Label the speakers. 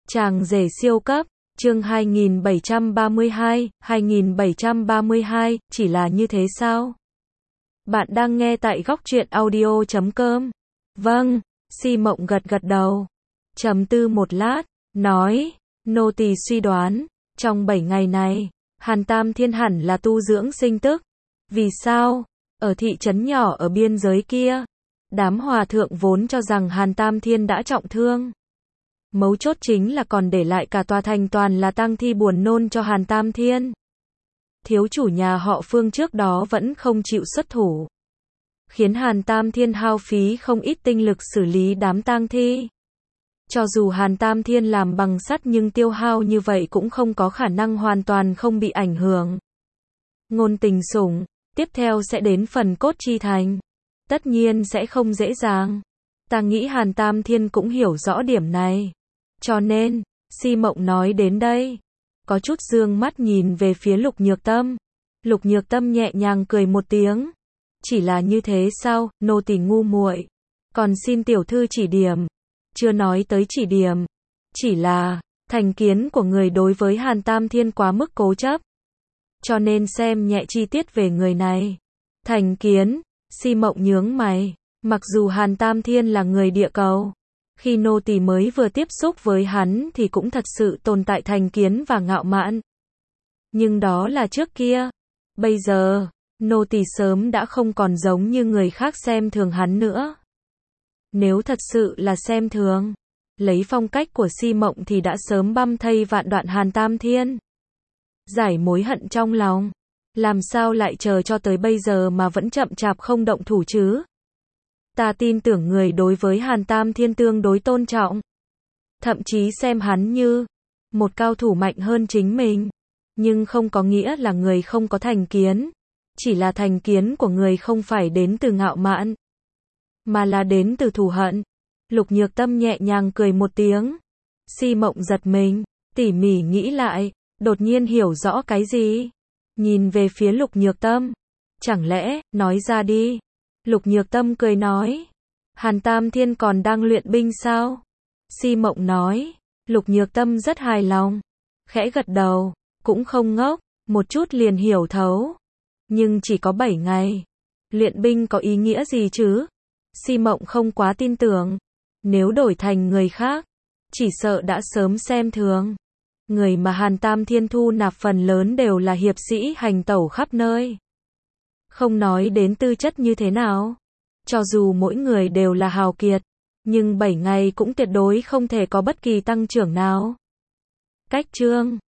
Speaker 1: Chàng rể siêu cấp, chương 2732, chỉ là như thế sao? Bạn đang nghe tại góc truyện audio.com. Vâng, Si Mộng gật gật đầu. Trầm tư một lát, nói, nô tỳ suy đoán, trong 7 ngày này, Hàn Tam Thiên hẳn là tu dưỡng sinh tức. Vì sao? Ở thị trấn nhỏ ở biên giới kia, đám hòa thượng vốn cho rằng Hàn Tam Thiên đã trọng thương. Mấu chốt chính là còn để lại cả tòa thành toàn là tang thi buồn nôn cho Hàn Tam Thiên. Thiếu chủ nhà họ Phương trước đó vẫn không chịu xuất thủ, khiến Hàn Tam Thiên hao phí không ít tinh lực xử lý đám tang thi. Cho dù Hàn Tam Thiên làm bằng sắt nhưng tiêu hao như vậy cũng không có khả năng hoàn toàn không bị ảnh hưởng. Ngôn Tình Sủng, tiếp theo sẽ đến phần cốt chi thành. Tất nhiên sẽ không dễ dàng. Ta nghĩ Hàn Tam Thiên cũng hiểu rõ điểm này. Cho nên, Si Mộng nói đến đây, có chút dương mắt nhìn về phía Lục Nhược Tâm. Lục Nhược Tâm nhẹ nhàng cười một tiếng. Chỉ là như thế sao, nô tỳ ngu muội. Còn xin tiểu thư chỉ điểm. Chưa nói tới chỉ điểm. Chỉ là, thành kiến của người đối với Hàn Tam Thiên quá mức cố chấp. Cho nên xem nhẹ chi tiết về người này. Thành kiến, Si Mộng nhướng mày. Mặc dù Hàn Tam Thiên là người địa cầu, khi nô tỳ mới vừa tiếp xúc với hắn thì cũng thật sự tồn tại thành kiến và ngạo mạn. Nhưng đó là trước kia. Bây giờ, nô tỳ sớm đã không còn giống như người khác xem thường hắn nữa. Nếu thật sự là xem thường, lấy phong cách của Si Mộng thì đã sớm băm thây vạn đoạn Hàn Tam Thiên. Giải mối hận trong lòng. Làm sao lại chờ cho tới bây giờ mà vẫn chậm chạp không động thủ chứ? Ta tin tưởng người đối với Hàn Tam Thiên tương đối tôn trọng. Thậm chí xem hắn như một cao thủ mạnh hơn chính mình. Nhưng không có nghĩa là người không có thành kiến. Chỉ là thành kiến của người không phải đến từ ngạo mạn, mà là đến từ thù hận. Lục Nhược Tâm nhẹ nhàng cười một tiếng. Si Mộng giật mình, tỉ mỉ nghĩ lại, đột nhiên hiểu rõ cái gì. Nhìn về phía Lục Nhược Tâm. Chẳng lẽ, nói ra đi. Lục Nhược Tâm cười nói. Hàn Tam Thiên còn đang luyện binh sao? Si Mộng nói. Lục Nhược Tâm rất hài lòng. Khẽ gật đầu, cũng không ngốc, một chút liền hiểu thấu. Nhưng chỉ có 7 ngày. Luyện binh có ý nghĩa gì chứ? Si Mộng không quá tin tưởng. Nếu đổi thành người khác, chỉ sợ đã sớm xem thường. Người mà Hàn Tam Thiên thu nạp phần lớn đều là hiệp sĩ hành tẩu khắp nơi. Không nói đến tư chất như thế nào. Cho dù mỗi người đều là hào kiệt, nhưng 7 ngày cũng tuyệt đối không thể có bất kỳ tăng trưởng nào. Cách chương